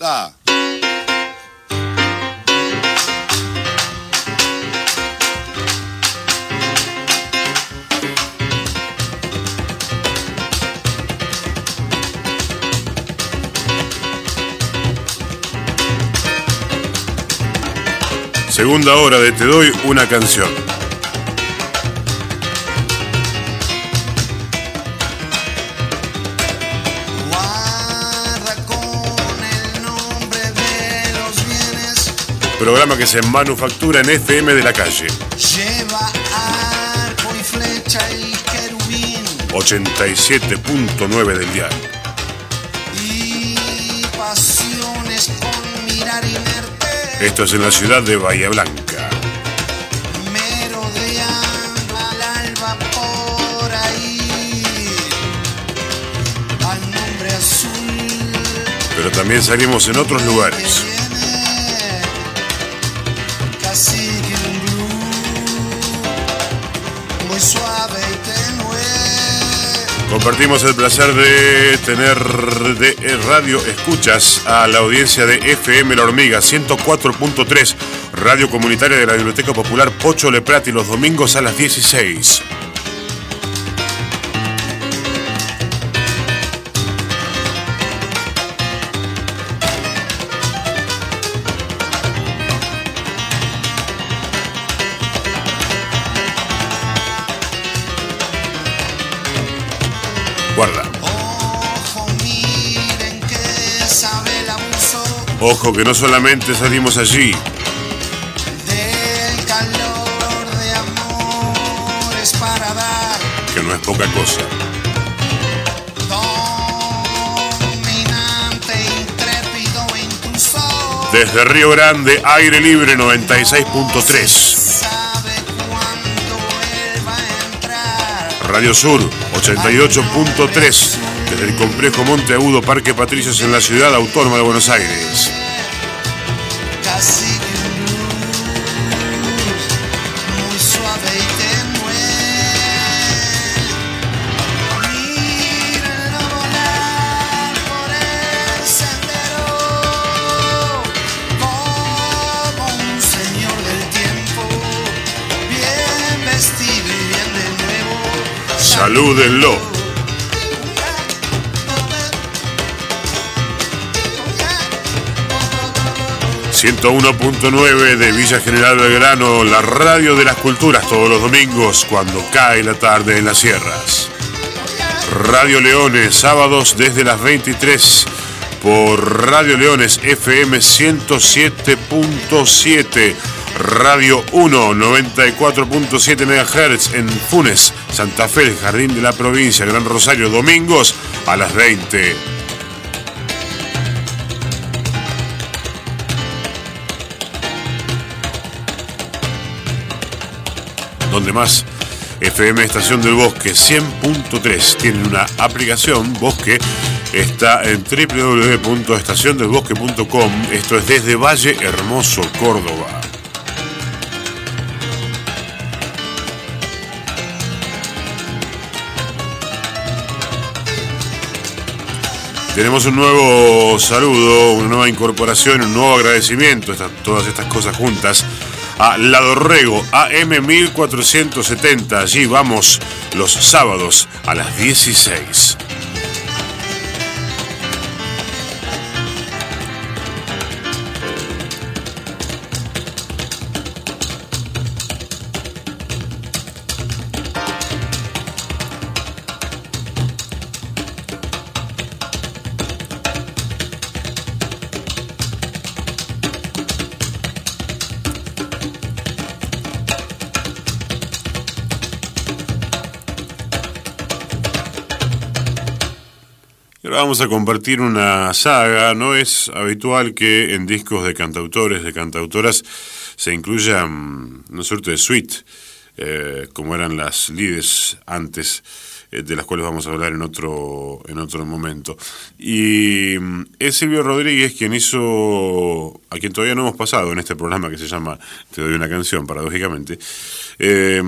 va. Segunda hora de Te doy una canción. Programa que se manufactura en FM de la calle. Lleva arco y flecha y querubín. 87.9 del dial. Y pasiones con mirar inerte. Esto es en la ciudad de Bahía Blanca. Merodeando al alba por ahí. Al nombre azul. Pero también salimos en otros lugares. Compartimos el placer de tener de radio escuchas a la audiencia de FM La Hormiga 104.3, radio comunitaria de la Biblioteca Popular Pocho Leprati, los domingos a las 16. Guarda. Ojo, miren que sabe el abuso. Ojo que no solamente salimos allí. Del calor de amores para dar. Que no es poca cosa. Dominante, intrépido, intruso. Desde Río Grande, aire libre 96.3. Radio Sur 88.3 desde el complejo Monte Agudo Parque Patricios en la ciudad autónoma de Buenos Aires. Muy suave y tenue. Mírenlo volar por el sendero como un señor del tiempo, bien vestido y bien de nuevo. Salúdenlo. 101.9 de Villa General Belgrano, la radio de las culturas, todos los domingos cuando cae la tarde en las sierras. Radio Leones, sábados desde las 23 por Radio Leones FM 107.7. Radio 1, 94.7 MHz en Funes, Santa Fe, el Jardín de la Provincia, Gran Rosario, domingos a las 20. Donde más, FM Estación del Bosque 100.3. Tienen una aplicación Bosque. Está en www.estaciondelbosque.com. Esto es desde Valle Hermoso, Córdoba. Tenemos un nuevo saludo, una nueva incorporación, un nuevo agradecimiento, todas estas cosas juntas, a La Dorrego, AM 1470. Allí vamos los sábados a las 16. Vamos a compartir una saga. No es habitual que en discos de cantautores, de cantautoras, se incluya una suerte de suite, como eran las lides antes, de las cuales vamos a hablar en otro momento. Y es Silvio Rodríguez quien hizo, a quien todavía no hemos pasado en este programa que se llama Te doy una canción, paradójicamente.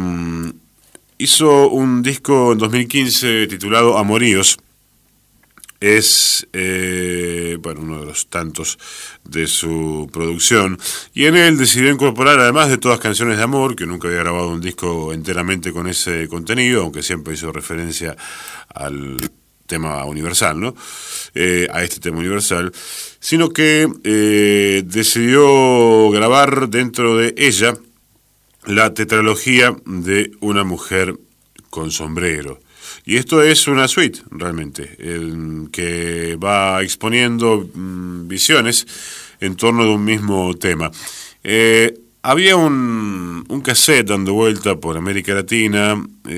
Hizo un disco en 2015 titulado Amoríos. es uno de los tantos de su producción, y en él decidió incorporar, además de todas canciones de amor, que nunca había grabado un disco enteramente con ese contenido, aunque siempre hizo referencia al tema universal, ¿no? A este tema universal, sino que decidió grabar dentro de ella la tetralogía de Una mujer con sombrero. Y esto es una suite, realmente, que va exponiendo visiones en torno de un mismo tema. Había un cassette dando vuelta por América Latina,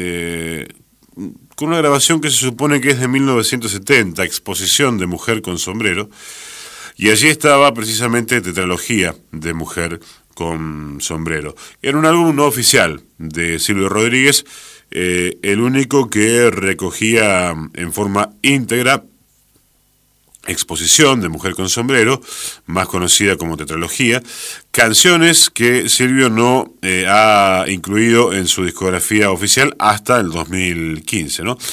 con una grabación que se supone que es de 1970, Exposición de Mujer con Sombrero, y allí estaba precisamente Tetralogía de Mujer con Sombrero. Era un álbum no oficial de Silvio Rodríguez, el único que recogía en forma íntegra Exposición de Mujer con Sombrero, más conocida como Tetralogía, canciones que Silvio no ha incluido en su discografía oficial hasta el 2015, ¿no?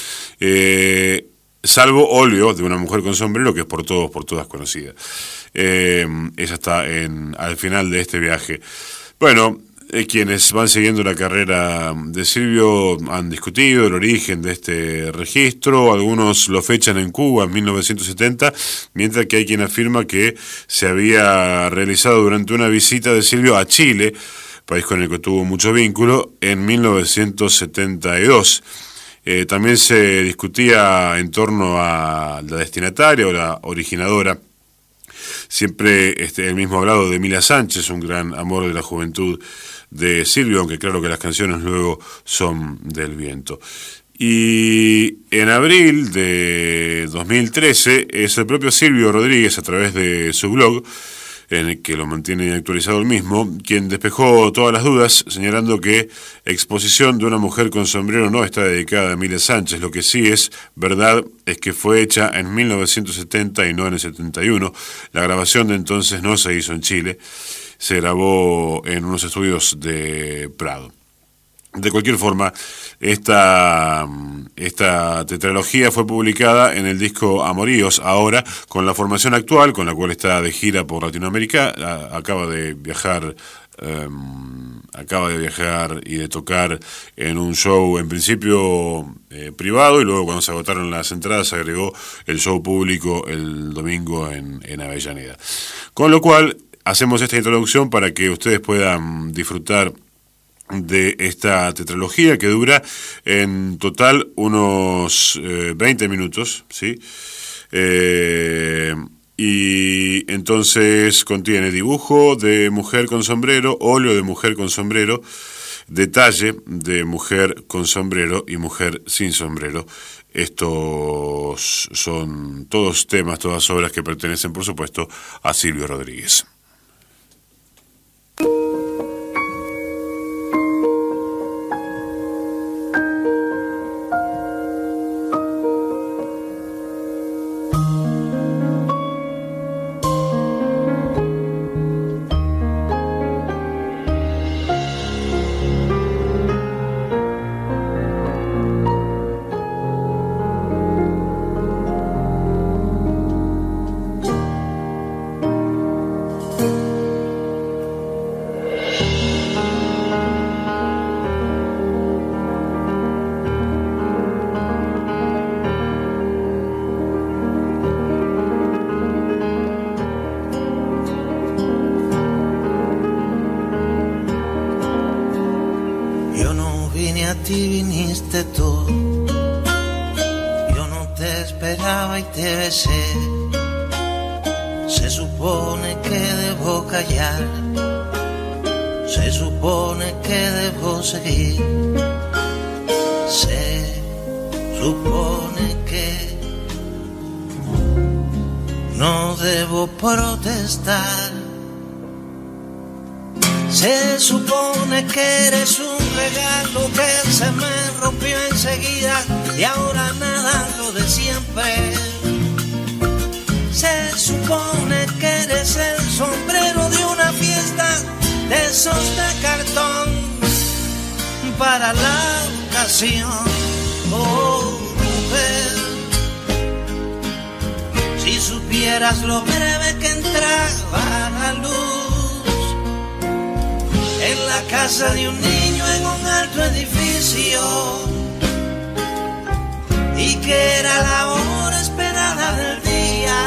Salvo Óleo de Una mujer con sombrero, que es por todos, por todas conocida. Ella está al final de este viaje. Bueno, quienes van siguiendo la carrera de Silvio han discutido el origen de este registro. Algunos lo fechan en Cuba en 1970, mientras que hay quien afirma que se había realizado durante una visita de Silvio a Chile, país con el que tuvo mucho vínculo, en 1972. También se discutía en torno a la destinataria o la originadora. Siempre el mismo hablado de Emilia Sánchez, un gran amor de la juventud de Silvio, aunque claro que las canciones luego son del viento. Y en abril de 2013 es el propio Silvio Rodríguez, a través de su blog, en el que lo mantiene actualizado el mismo, quien despejó todas las dudas, señalando que Exposición de Una mujer con sombrero no está dedicada a Emilia Sánchez. Lo que sí es verdad es que fue hecha en 1970 y no en el 71. La grabación de entonces no se hizo en Chile, se grabó en unos estudios de Prado. De cualquier forma, esta tetralogía fue publicada en el disco Amoríos, ahora con la formación actual, con la cual está de gira por Latinoamérica. Acaba de viajar y de tocar en un show en principio privado, y luego cuando se agotaron las entradas se agregó el show público el domingo en Avellaneda. Con lo cual hacemos esta introducción para que ustedes puedan disfrutar de esta tetralogía, que dura en total unos 20 minutos, ¿sí? Y entonces contiene dibujo de mujer con sombrero, óleo de mujer con sombrero, detalle de mujer con sombrero y mujer sin sombrero. Estos son todos temas, todas obras que pertenecen, por supuesto, a Silvio Rodríguez. Viniste tú, yo no te esperaba y te besé. Se supone que debo callar, se supone que debo seguir, se supone que no debo protestar. Se supone que eres un regalo que se me rompió enseguida y ahora nada lo de siempre. Se supone que eres el sombrero de una fiesta de esos de cartón para la ocasión. Oh, mujer, supieras lo breve que entraba la luz en la casa de un niño en un alto edificio, y que era la hora esperada del día,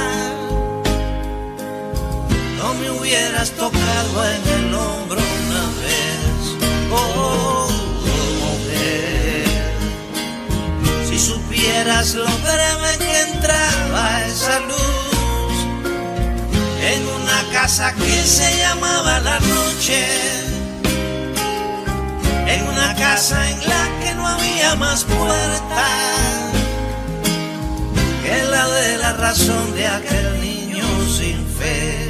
no me hubieras tocado en el hombro una vez, oh mujer. Si supieras lo breve que entraba esa luz en una casa que se llamaba La Noche, en una casa en la que no había más puerta que la de la razón de aquel niño sin fe.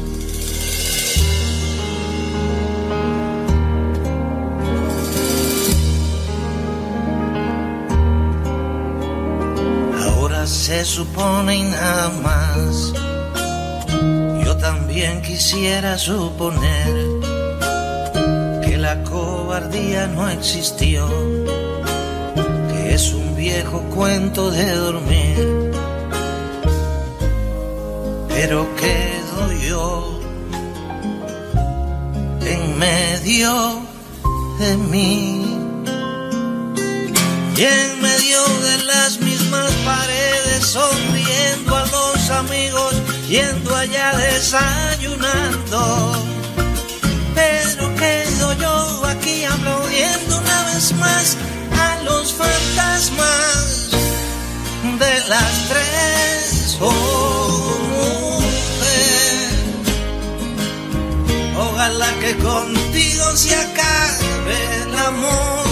Ahora se supone y nada más, yo también quisiera suponer que la cobardía no existió, que es un viejo cuento de dormir, pero quedo yo en medio de mí, y en medio de las mismas paredes, sonriendo a los amigos, yendo allá desayunando, pero quedo yo aquí aplaudiendo una vez más a los fantasmas de las tres. Oh, mujer, ojalá que contigo se acabe el amor,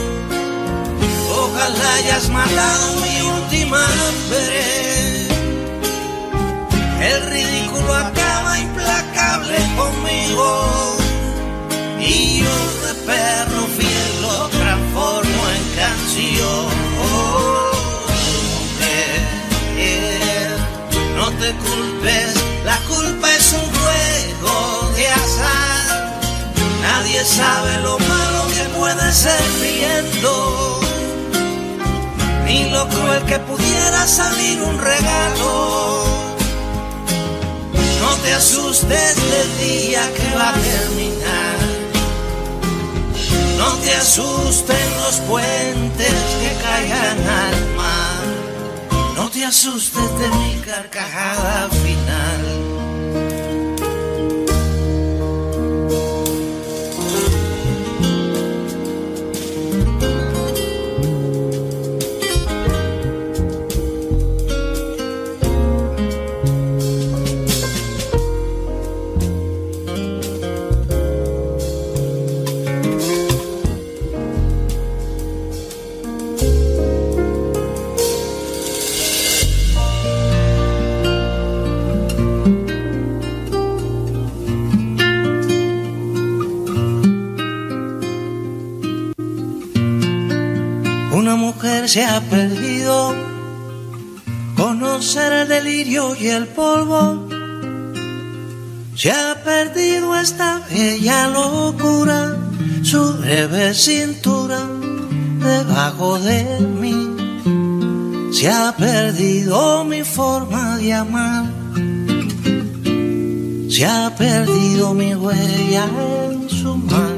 ojalá hayas matado mi última hambre. El ridículo acaba implacable conmigo, y yo de perro fiel lo transformo en canción. Oh, mujer, no te culpes, la culpa es un juego de azar. Nadie sabe lo malo que puede ser riendo, ni lo cruel que pudiera salir un regalo. No te asustes del día que va a terminar, no te asusten los puentes que caigan al mar, no te asustes de mi carcajada final. Se ha perdido conocer el delirio y el polvo, se ha perdido esta bella locura, su breve cintura debajo de mí, se ha perdido mi forma de amar, se ha perdido mi huella en su mar.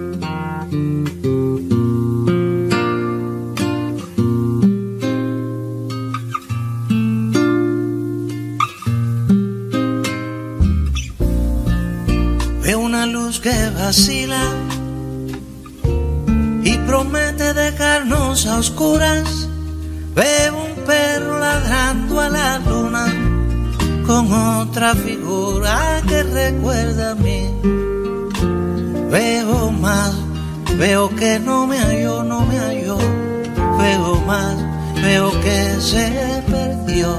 Que vacila y promete dejarnos a oscuras. Veo un perro ladrando a la luna con otra figura que recuerda a mí. Veo más, veo que no me halló, no me halló. Veo más, veo que se perdió.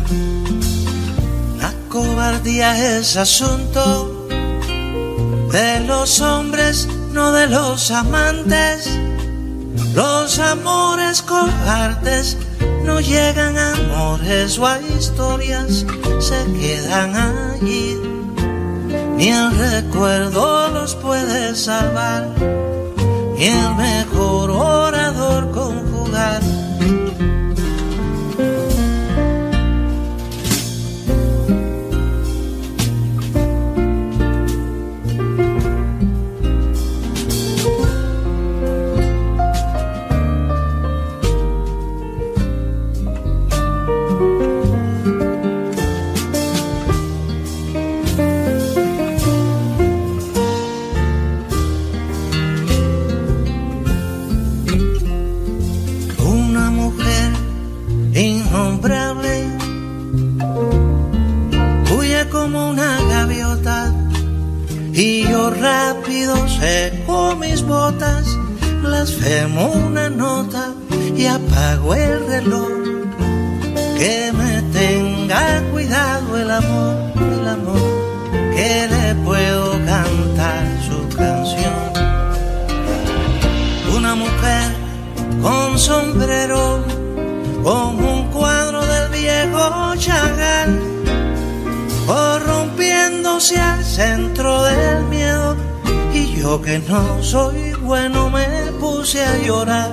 La cobardía es asunto de los hombres, no de los amantes. Los amores cobardes no llegan a amores o a historias, se quedan allí. Ni el recuerdo los puede salvar, ni el mejor orador conjugar. gaviota y yo rápido seco mis botas, blasfemo una nota y apago el reloj. Que me tenga cuidado el amor, que le puedo cantar su canción. Una mujer con sombrero, con un cuadro del viejo Chagall, corrompiéndose al centro del miedo, y yo que no soy bueno me puse a llorar.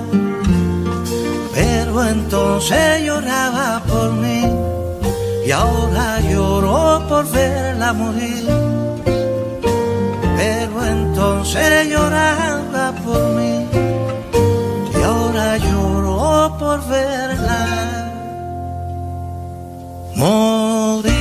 Pero entonces lloraba por mí y ahora lloro por verla morir. Pero entonces lloraba por mí y ahora lloro por verla morir.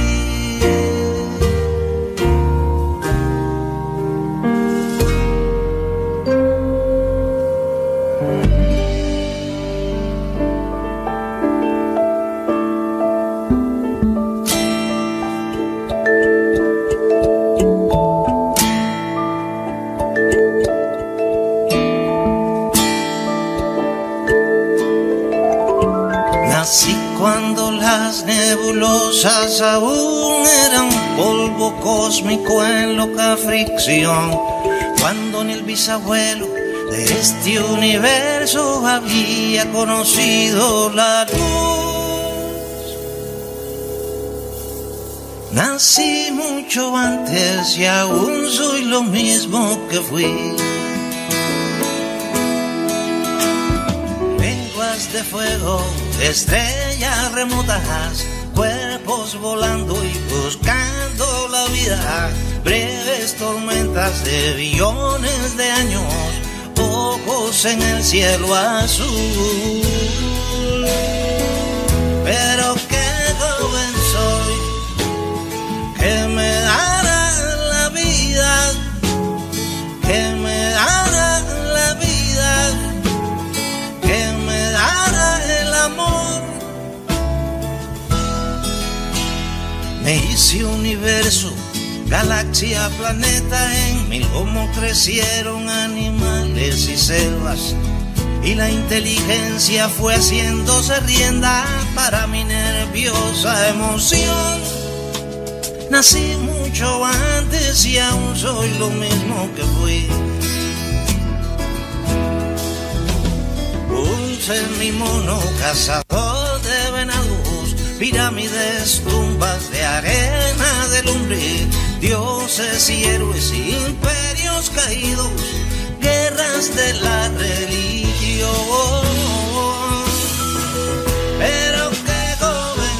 Nací cuando las nebulosas aún eran polvo cósmico en loca fricción, cuando ni el bisabuelo de este universo había conocido la luz. Nací mucho antes y aún soy lo mismo que fui. De fuego, de estrellas remotas, cuerpos volando y buscando la vida, breves tormentas de billones de años, ojos en el cielo azul. Pero qué joven soy, que me dará la vida, que me dará la vida, que me dará el amor. Me hice universo, galaxia, planeta, en mil cómo crecieron animales y selvas, y la inteligencia fue haciéndose rienda para mi nerviosa emoción. Nací mucho antes y aún soy lo mismo que fui. Un semimono cazador de venados, pirámides, tumbas de arena de lumbre, dioses y héroes, imperios caídos, guerras de la religión. Pero qué joven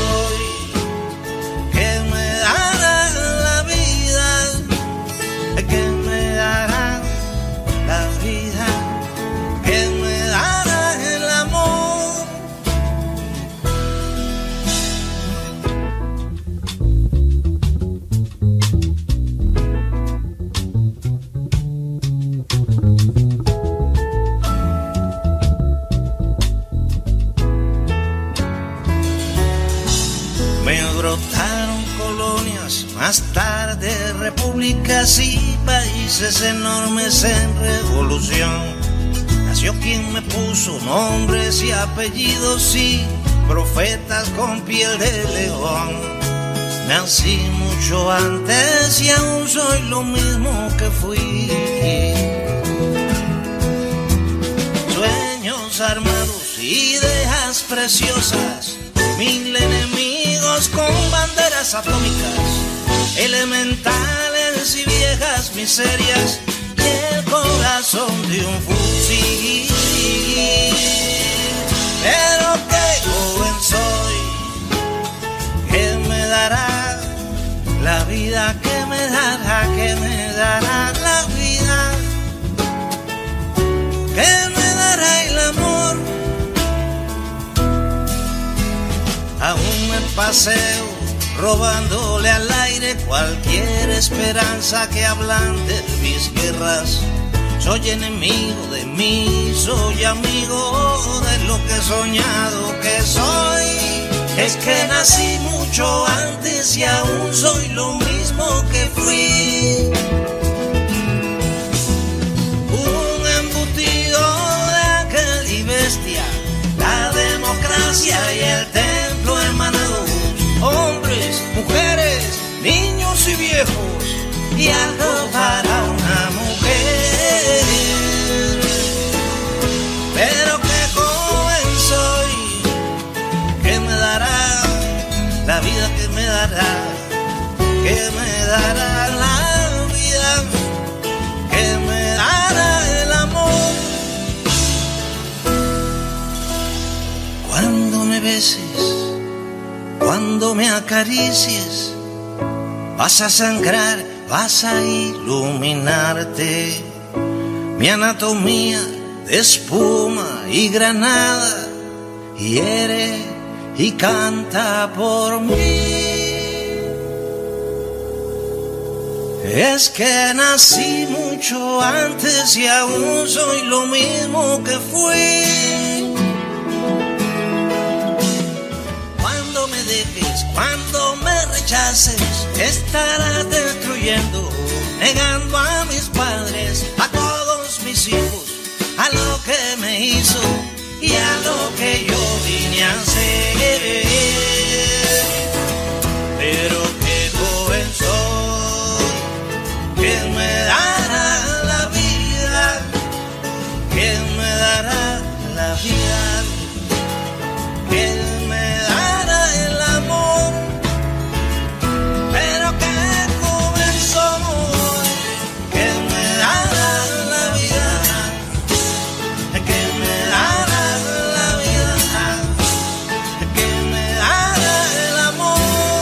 soy, que me dará la vida, que me dará la vida, que me dará el amor. Me brotaron colonias, más tarde repúblicas y países enormes en revolución. Nació quien me puso nombres y apellidos y profetas con piel de león. Nací mucho antes y aún soy lo mismo que fui. Sueños armados, ideas preciosas, mil enemigos con banderas atómicas, elementales y viejas miserias, y el corazón de un fusil. Pero qué joven soy, que me dará la vida, que me dará la vida, que me dará el amor. Aún me paseo robándole al aire cualquier esperanza que ablande mis guerras. Soy enemigo de mí, soy amigo de lo que he soñado que soy. Es que nací mucho mucho antes y aún soy lo mismo que fui. Un embutido de aquel y bestia, la democracia y el templo hermanados, hombres, mujeres, niños y viejos, y algo para una mujer. Pero qué joven soy, ¿qué me dará la vida? ¿Qué me dará? ¿Qué me dará la vida? ¿Qué me dará el amor? Cuando me beses, cuando me acaricies, vas a sangrar, vas a iluminarte. Mi anatomía de espuma y granada hiere y canta por mí. Es que nací mucho antes y aún soy lo mismo que fui. Cuando me dejes, cuando me rechaces, estarás destruyendo, negando a mis padres, a todos mis hijos, a lo que me hizo y a lo que yo vine a hacer. Pero qué joven soy, ¿qué me dará la vida? ¿Qué me dará la vida? ¿Qué me dará el amor? Pero qué joven soy, ¿qué me dará la vida? ¿Qué me dará la vida? ¿Qué me dará el amor?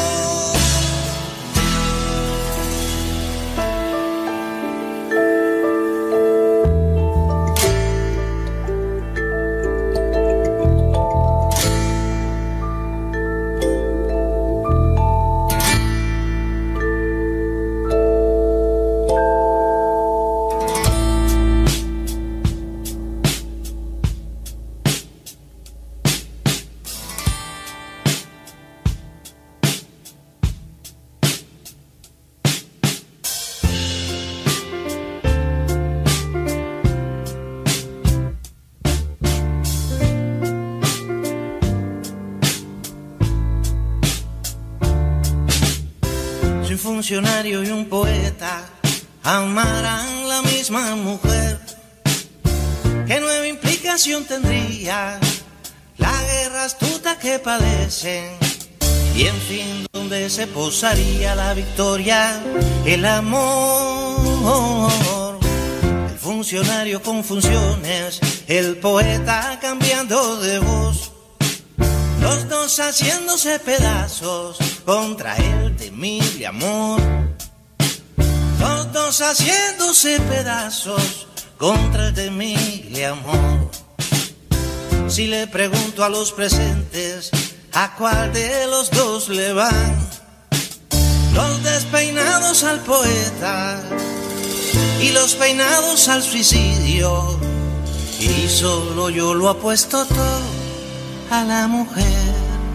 Si un funcionario y un poeta amaran la misma mujer, ¿qué nueva implicación tendría la guerra astuta que padecen? Y en fin, ¿dónde se posaría la victoria, el amor? El funcionario con funciones, el poeta cambiando de voz, los dos haciéndose pedazos contra el temible amor. Los dos haciéndose pedazos contra el temible amor. Si le pregunto a los presentes a cuál de los dos le van, los despeinados al poeta y los peinados al suicidio, y solo yo lo apuesto todo a la mujer.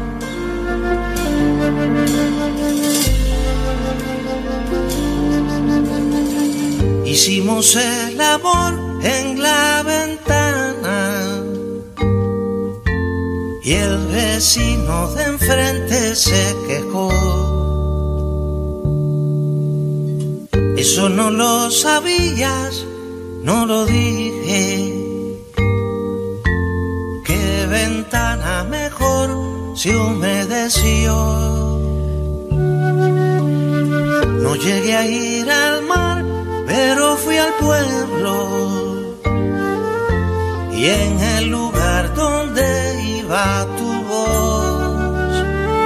Hicimos el amor en la ventana y el vecino de enfrente se quejó. Eso no lo sabías, no lo dije. Qué ventana mejor se humedeció. No llegué a ir al mar, pero fui al pueblo, y en el lugar donde iba tu voz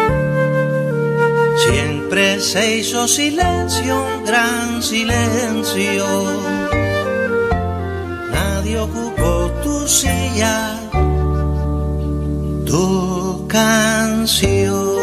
siempre se hizo silencio, un gran silencio. Nadie ocupó tu silla, tu canción.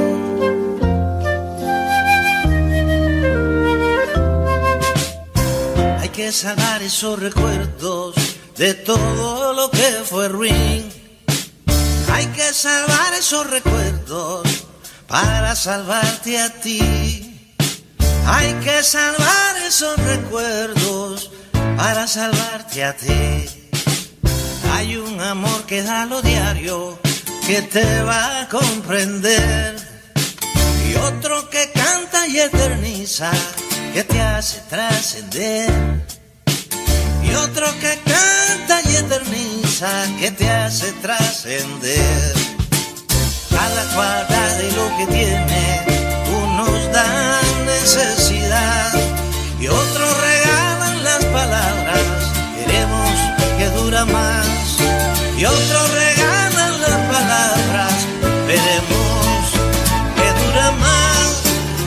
Hay que salvar esos recuerdos de todo lo que fue ruin. Hay que salvar esos recuerdos para salvarte a ti. Hay que salvar esos recuerdos para salvarte a ti. Hay un amor que da lo diario, que te va a comprender. Y otro que canta y eterniza, que te hace trascender. Y otro que canta y eterniza, que te hace trascender. Cada cual da de lo que tiene, unos dan necesidad y otros regalan las palabras, queremos que dura más. Y otros regalan las palabras, veremos que dura más.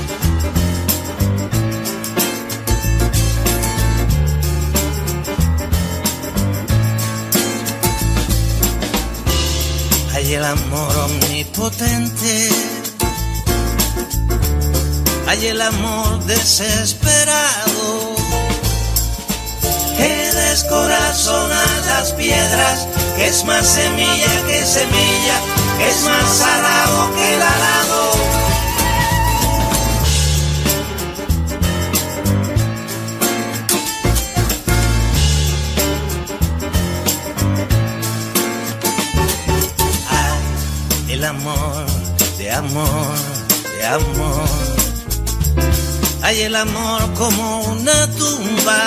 Hay el amor omnipotente, hay el amor desesperado, que descorazona las piedras, que es más semilla que semilla, que es más salado que el arado. Ay, el amor, de amor, de amor. Hay el amor como una tumba.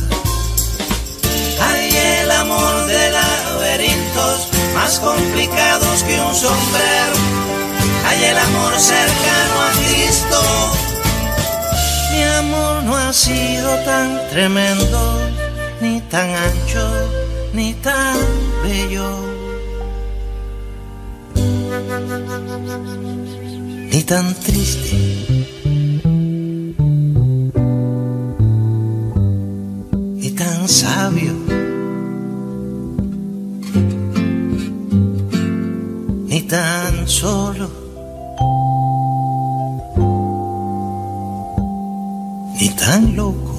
Hay el amor de laberintos más complicados que un sombrero. Hay el amor cercano a Cristo. Mi amor no ha sido tan tremendo, ni tan ancho, ni tan bello, ni tan triste, ni tan sabio, ni tan solo, ni tan loco,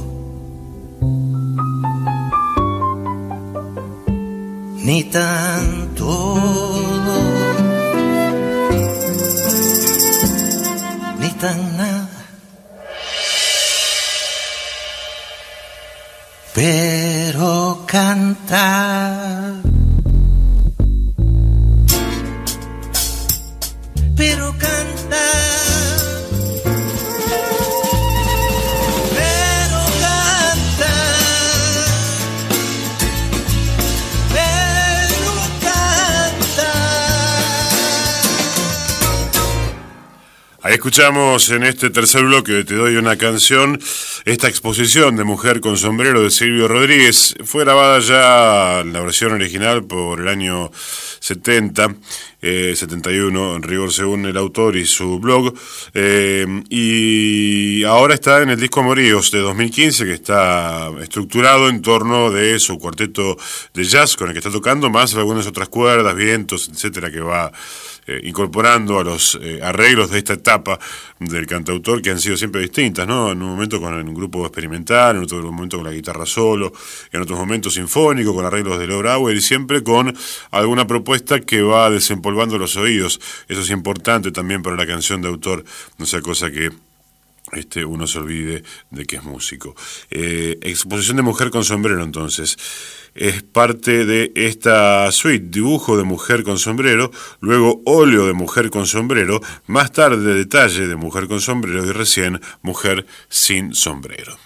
ni tan todo, ni tan nada. Pero cantar, pero cantar, pero cantar, pero cantar. Ahí escuchamos en este tercer bloque de Te doy una canción esta exposición de Mujer con sombrero de Silvio Rodríguez. Fue grabada ya en la versión original por el año 71, en rigor según el autor y su blog, y ahora está en el disco Amoríos de 2015, que está estructurado en torno de su cuarteto de jazz con el que está tocando, más algunas otras cuerdas, vientos, etcétera, que va incorporando a los arreglos de esta etapa del cantautor, que han sido siempre distintas, ¿no? En un momento con un grupo experimental, en otro momento con la guitarra solo, en otros momentos sinfónico, con arreglos de Leo Brauer, y siempre con alguna propuesta que va desempolvando los oídos. Eso es importante también para la canción de autor, no sea cosa que uno se olvide de que es músico. Exposición de Mujer con sombrero, entonces, es parte de esta suite: dibujo de mujer con sombrero, luego óleo de mujer con sombrero, más tarde detalle de mujer con sombrero y recién mujer sin sombrero.